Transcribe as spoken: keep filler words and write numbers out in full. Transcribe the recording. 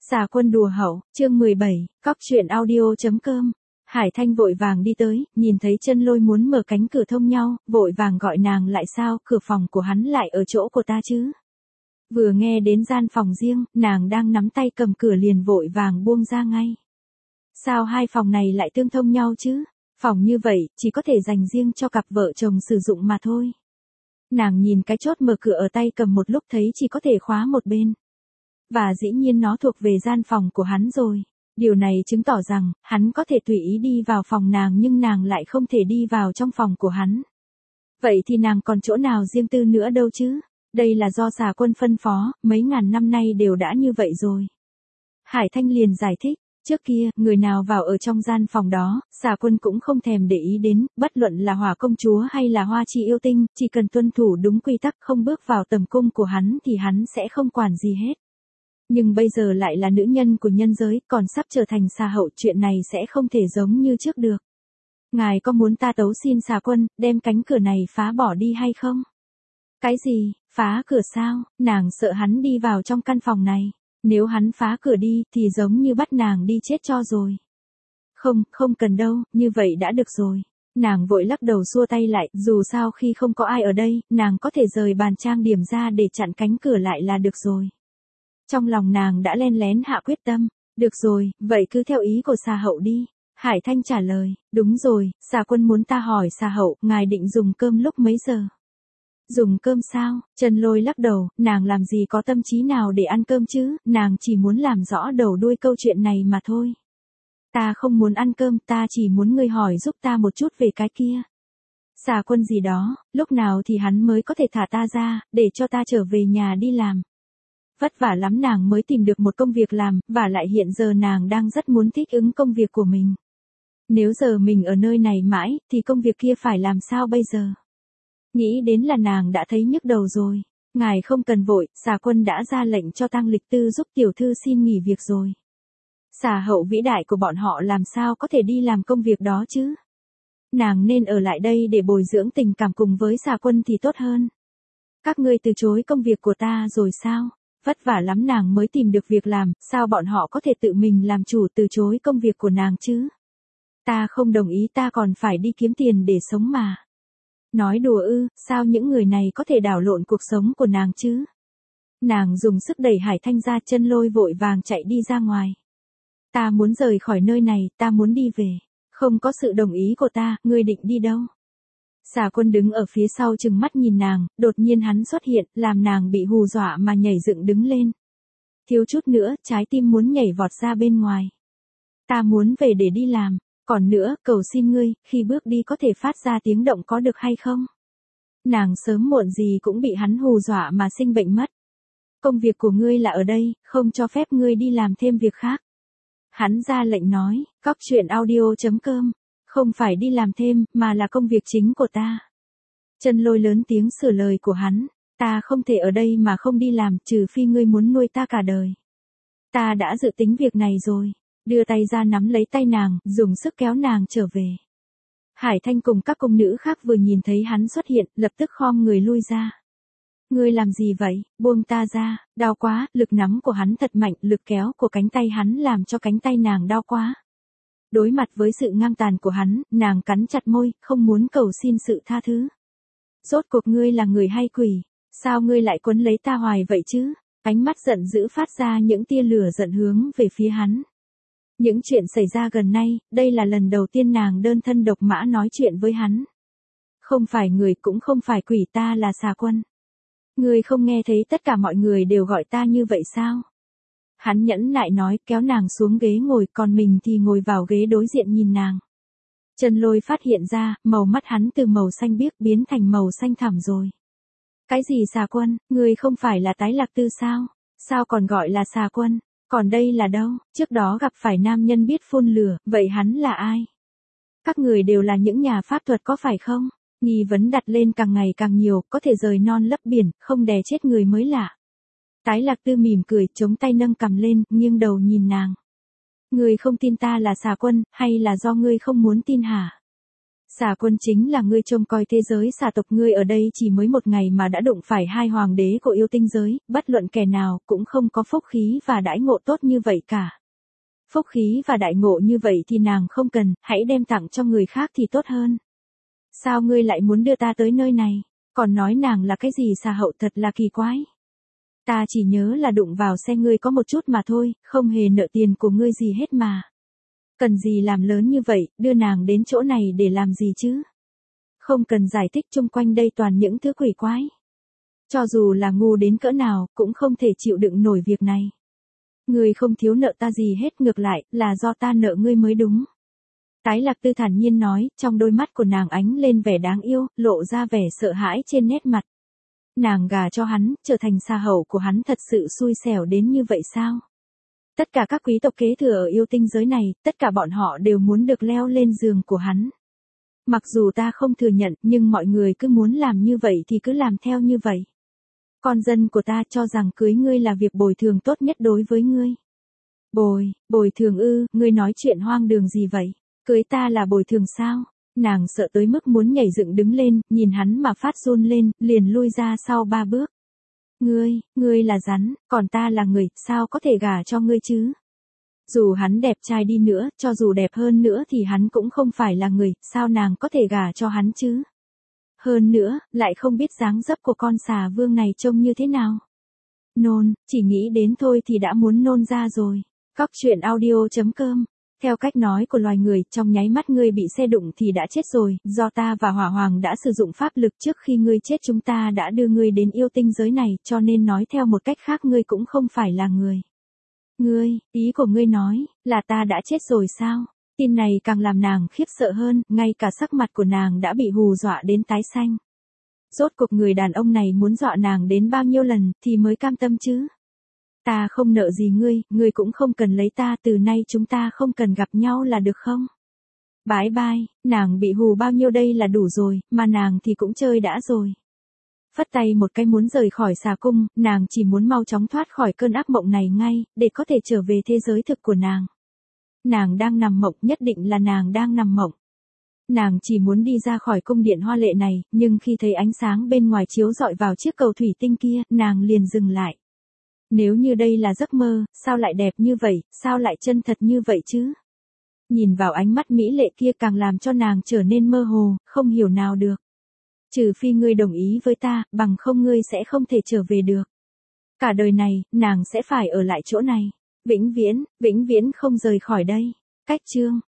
Xà Quân đùa hậu, chương mười bảy, cóc truyện audio.com. Hải Thanh vội vàng đi tới, nhìn thấy Chân Lôi muốn mở cánh cửa thông nhau, vội vàng gọi nàng lại. Sao, cửa phòng của hắn lại ở chỗ của ta chứ? Vừa nghe đến gian phòng riêng, nàng đang nắm tay cầm cửa liền vội vàng buông ra ngay. Sao hai phòng này lại tương thông nhau chứ? Phòng như vậy, chỉ có thể dành riêng cho cặp vợ chồng sử dụng mà thôi. Nàng nhìn cái chốt mở cửa ở tay cầm một lúc thấy chỉ có thể khóa một bên. Và dĩ nhiên nó thuộc về gian phòng của hắn rồi. Điều này chứng tỏ rằng, hắn có thể tùy ý đi vào phòng nàng nhưng nàng lại không thể đi vào trong phòng của hắn. Vậy thì nàng còn chỗ nào riêng tư nữa đâu chứ? Đây là do Xà Quân phân phó, mấy ngàn năm nay đều đã như vậy rồi. Hải Thanh liền giải thích, trước kia, người nào vào ở trong gian phòng đó, Xà Quân cũng không thèm để ý đến, bất luận là Hỏa công chúa hay là Hoa Chi yêu tinh, chỉ cần tuân thủ đúng quy tắc không bước vào tầm cung của hắn thì hắn sẽ không quản gì hết. Nhưng bây giờ lại là nữ nhân của nhân giới, còn sắp trở thành Xà Hậu, chuyện này sẽ không thể giống như trước được. Ngài có muốn ta tấu xin Xà Quân, đem cánh cửa này phá bỏ đi hay không? Cái gì, phá cửa sao? Nàng sợ hắn đi vào trong căn phòng này. Nếu hắn phá cửa đi, thì giống như bắt nàng đi chết cho rồi. Không, không cần đâu, như vậy đã được rồi. Nàng vội lắc đầu xua tay lại, dù sao khi không có ai ở đây, nàng có thể rời bàn trang điểm ra để chặn cánh cửa lại là được rồi. Trong lòng nàng đã len lén hạ quyết tâm, được rồi, vậy cứ theo ý của Xà Hậu đi. Hải Thanh trả lời, đúng rồi, Xà Quân muốn ta hỏi Xà Hậu, ngài định dùng cơm lúc mấy giờ? Dùng cơm sao? Chân Lôi lắc đầu, nàng làm gì có tâm trí nào để ăn cơm chứ, nàng chỉ muốn làm rõ đầu đuôi câu chuyện này mà thôi. Ta không muốn ăn cơm, ta chỉ muốn ngươi hỏi giúp ta một chút về cái kia. Xà Quân gì đó, lúc nào thì hắn mới có thể thả ta ra, để cho ta trở về nhà đi làm. Vất vả lắm nàng mới tìm được một công việc làm, và lại hiện giờ nàng đang rất muốn thích ứng công việc của mình. Nếu giờ mình ở nơi này mãi, thì công việc kia phải làm sao bây giờ? Nghĩ đến là nàng đã thấy nhức đầu rồi. Ngài không cần vội, Xà Quân đã ra lệnh cho Tang Lịch Tư giúp tiểu thư xin nghỉ việc rồi. Xà Hậu vĩ đại của bọn họ làm sao có thể đi làm công việc đó chứ? Nàng nên ở lại đây để bồi dưỡng tình cảm cùng với Xà Quân thì tốt hơn. Các ngươi từ chối công việc của ta rồi sao? Vất vả lắm nàng mới tìm được việc làm, sao bọn họ có thể tự mình làm chủ từ chối công việc của nàng chứ? Ta không đồng ý, ta còn phải đi kiếm tiền để sống mà. Nói đùa ư, sao những người này có thể đảo lộn cuộc sống của nàng chứ? Nàng dùng sức đẩy Hải Thanh ra, Chân Lôi vội vàng chạy đi ra ngoài. Ta muốn rời khỏi nơi này, ta muốn đi về. Không có sự đồng ý của ta, ngươi định đi đâu? Xà Quân đứng ở phía sau trừng mắt nhìn nàng, đột nhiên hắn xuất hiện, làm nàng bị hù dọa mà nhảy dựng đứng lên. Thiếu chút nữa, trái tim muốn nhảy vọt ra bên ngoài. Ta muốn về để đi làm. Còn nữa, cầu xin ngươi, khi bước đi có thể phát ra tiếng động có được hay không? Nàng sớm muộn gì cũng bị hắn hù dọa mà sinh bệnh mất. Công việc của ngươi là ở đây, không cho phép ngươi đi làm thêm việc khác. Hắn ra lệnh nói, cóc truyện audio.com, không phải đi làm thêm, mà là công việc chính của ta. Chân Lôi lớn tiếng sửa lời của hắn, ta không thể ở đây mà không đi làm, trừ phi ngươi muốn nuôi ta cả đời. Ta đã dự tính việc này rồi. Đưa tay ra nắm lấy tay nàng, dùng sức kéo nàng trở về. Hải Thanh cùng các cung nữ khác vừa nhìn thấy hắn xuất hiện, lập tức khom người lui ra. Ngươi làm gì vậy, buông ta ra, đau quá, lực nắm của hắn thật mạnh, lực kéo của cánh tay hắn làm cho cánh tay nàng đau quá. Đối mặt với sự ngang tàn của hắn, nàng cắn chặt môi, không muốn cầu xin sự tha thứ. Rốt cuộc ngươi là người hay quỷ, sao ngươi lại quấn lấy ta hoài vậy chứ? Ánh mắt giận dữ phát ra những tia lửa giận hướng về phía hắn. Những chuyện xảy ra gần nay, đây là lần đầu tiên nàng đơn thân độc mã nói chuyện với hắn. Không phải người cũng không phải quỷ, ta là Xà Quân. Ngươi không nghe thấy tất cả mọi người đều gọi ta như vậy sao? Hắn nhẫn nại nói, kéo nàng xuống ghế ngồi, còn mình thì ngồi vào ghế đối diện nhìn nàng. Chân Lôi phát hiện ra, màu mắt hắn từ màu xanh biếc biến thành màu xanh thẳm rồi. Cái gì Xà Quân, ngươi không phải là Tái Lạc Tư sao? Sao còn gọi là Xà Quân? Còn đây là đâu? Trước đó gặp phải nam nhân biết phun lửa, vậy hắn là ai? Các người đều là những nhà pháp thuật có phải không? Nghi vấn đặt lên càng ngày càng nhiều, có thể rời non lấp biển, không đè chết người mới lạ. Tái Lạc Tư mỉm cười, chống tay nâng cằm lên, nghiêng đầu nhìn nàng. Ngươi không tin ta là Xà Quân, hay là do ngươi không muốn tin hả? Xà Quân chính là ngươi trông coi thế giới xà tộc, ngươi ở đây chỉ mới một ngày mà đã đụng phải hai hoàng đế của yêu tinh giới, bất luận kẻ nào cũng không có phúc khí và đãi ngộ tốt như vậy cả. Phúc khí và đại ngộ như vậy thì nàng không cần, hãy đem tặng cho người khác thì tốt hơn. Sao ngươi lại muốn đưa ta tới nơi này, còn nói nàng là cái gì xà hậu, thật là kỳ quái. Ta chỉ nhớ là đụng vào xe ngươi có một chút mà thôi, không hề nợ tiền của ngươi gì hết mà. Cần gì làm lớn như vậy, đưa nàng đến chỗ này để làm gì chứ? Không cần giải thích, chung quanh đây toàn những thứ quỷ quái. Cho dù là ngu đến cỡ nào, cũng không thể chịu đựng nổi việc này. Ngươi không thiếu nợ ta gì hết, ngược lại, là do ta nợ ngươi mới đúng. Tái Lạc Tư thản nhiên nói, trong đôi mắt của nàng ánh lên vẻ đáng yêu, lộ ra vẻ sợ hãi trên nét mặt. Nàng gả cho hắn, trở thành xà hậu của hắn, thật sự xui xẻo đến như vậy sao? Tất cả các quý tộc kế thừa ở yêu tinh giới này, tất cả bọn họ đều muốn được leo lên giường của hắn. Mặc dù ta không thừa nhận, nhưng mọi người cứ muốn làm như vậy thì cứ làm theo như vậy. Con dân của ta cho rằng cưới ngươi là việc bồi thường tốt nhất đối với ngươi. Bồi, bồi thường ư, ngươi nói chuyện hoang đường gì vậy? Cưới ta là bồi thường sao? Nàng sợ tới mức muốn nhảy dựng đứng lên, nhìn hắn mà phát run lên, liền lui ra sau ba bước. Ngươi, ngươi là rắn, còn ta là người, sao có thể gả cho ngươi chứ? Dù hắn đẹp trai đi nữa, cho dù đẹp hơn nữa thì hắn cũng không phải là người, sao nàng có thể gả cho hắn chứ? Hơn nữa, lại không biết dáng dấp của con xà vương này trông như thế nào. Nôn, chỉ nghĩ đến thôi thì đã muốn nôn ra rồi. Cóc truyện audio chấm com. Theo cách nói của loài người, trong nháy mắt ngươi bị xe đụng thì đã chết rồi, do ta và Hỏa Hoàng đã sử dụng pháp lực trước khi ngươi chết, chúng ta đã đưa ngươi đến yêu tinh giới này, cho nên nói theo một cách khác ngươi cũng không phải là người. Ngươi, ý của ngươi nói, là ta đã chết rồi sao? Tin này càng làm nàng khiếp sợ hơn, ngay cả sắc mặt của nàng đã bị hù dọa đến tái xanh. Rốt cuộc người đàn ông này muốn dọa nàng đến bao nhiêu lần, thì mới cam tâm chứ? Ta không nợ gì ngươi, ngươi cũng không cần lấy ta, từ nay chúng ta không cần gặp nhau là được không? Bái bai, nàng bị hù bao nhiêu đây là đủ rồi, mà nàng thì cũng chơi đã rồi. Phất tay một cái muốn rời khỏi xà cung, nàng chỉ muốn mau chóng thoát khỏi cơn ác mộng này ngay, để có thể trở về thế giới thực của nàng. Nàng đang nằm mộng, nhất định là nàng đang nằm mộng. Nàng chỉ muốn đi ra khỏi cung điện hoa lệ này, nhưng khi thấy ánh sáng bên ngoài chiếu rọi vào chiếc cầu thủy tinh kia, nàng liền dừng lại. Nếu như đây là giấc mơ, sao lại đẹp như vậy, sao lại chân thật như vậy chứ? Nhìn vào ánh mắt mỹ lệ kia càng làm cho nàng trở nên mơ hồ, không hiểu nào được. Trừ phi ngươi đồng ý với ta, bằng không ngươi sẽ không thể trở về được. Cả đời này, nàng sẽ phải ở lại chỗ này. Vĩnh viễn, vĩnh viễn không rời khỏi đây. Cách chương.